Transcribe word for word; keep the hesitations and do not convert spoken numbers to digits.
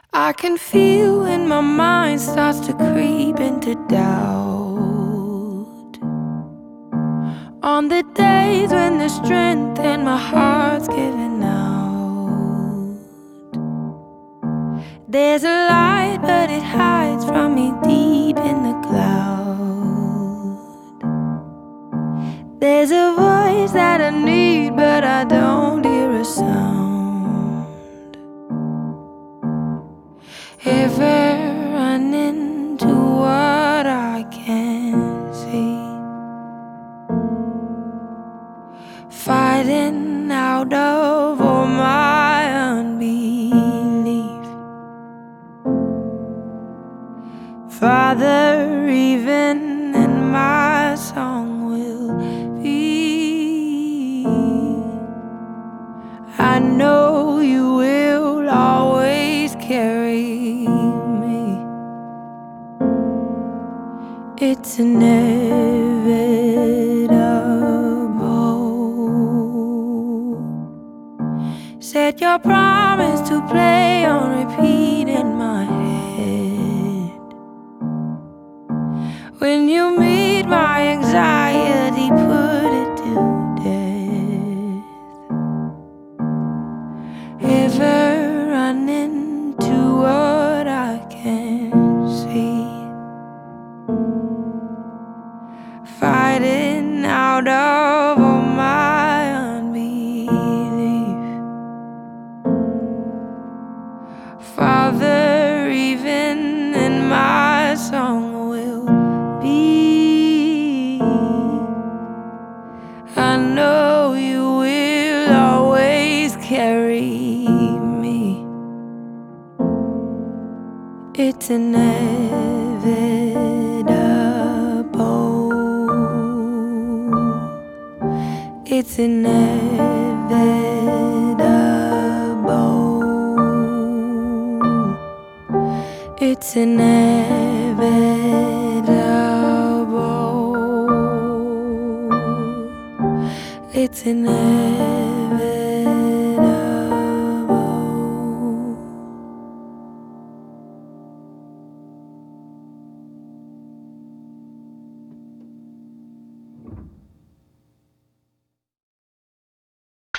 I can feel when my mind starts to creep into doubt. On the days when the strength in my heart's giving out, there's a light but it hides from me deep in the cloud. There's a voice that I need but I don't hear a sound. Ever run into what I can't see, fighting out of all my unbelief. Father, even in my song will be, I know you will always carry me. It's inevitable. Set your promise to play on repeat in my head. When you meet my anxiety, put it to death. Ever run into what I can't see, fighting out of all my unbelief. Father, even in my song will be, I know you will always carry me. It's inevitable. It's inevitable. It's inevitable. It's inevitable.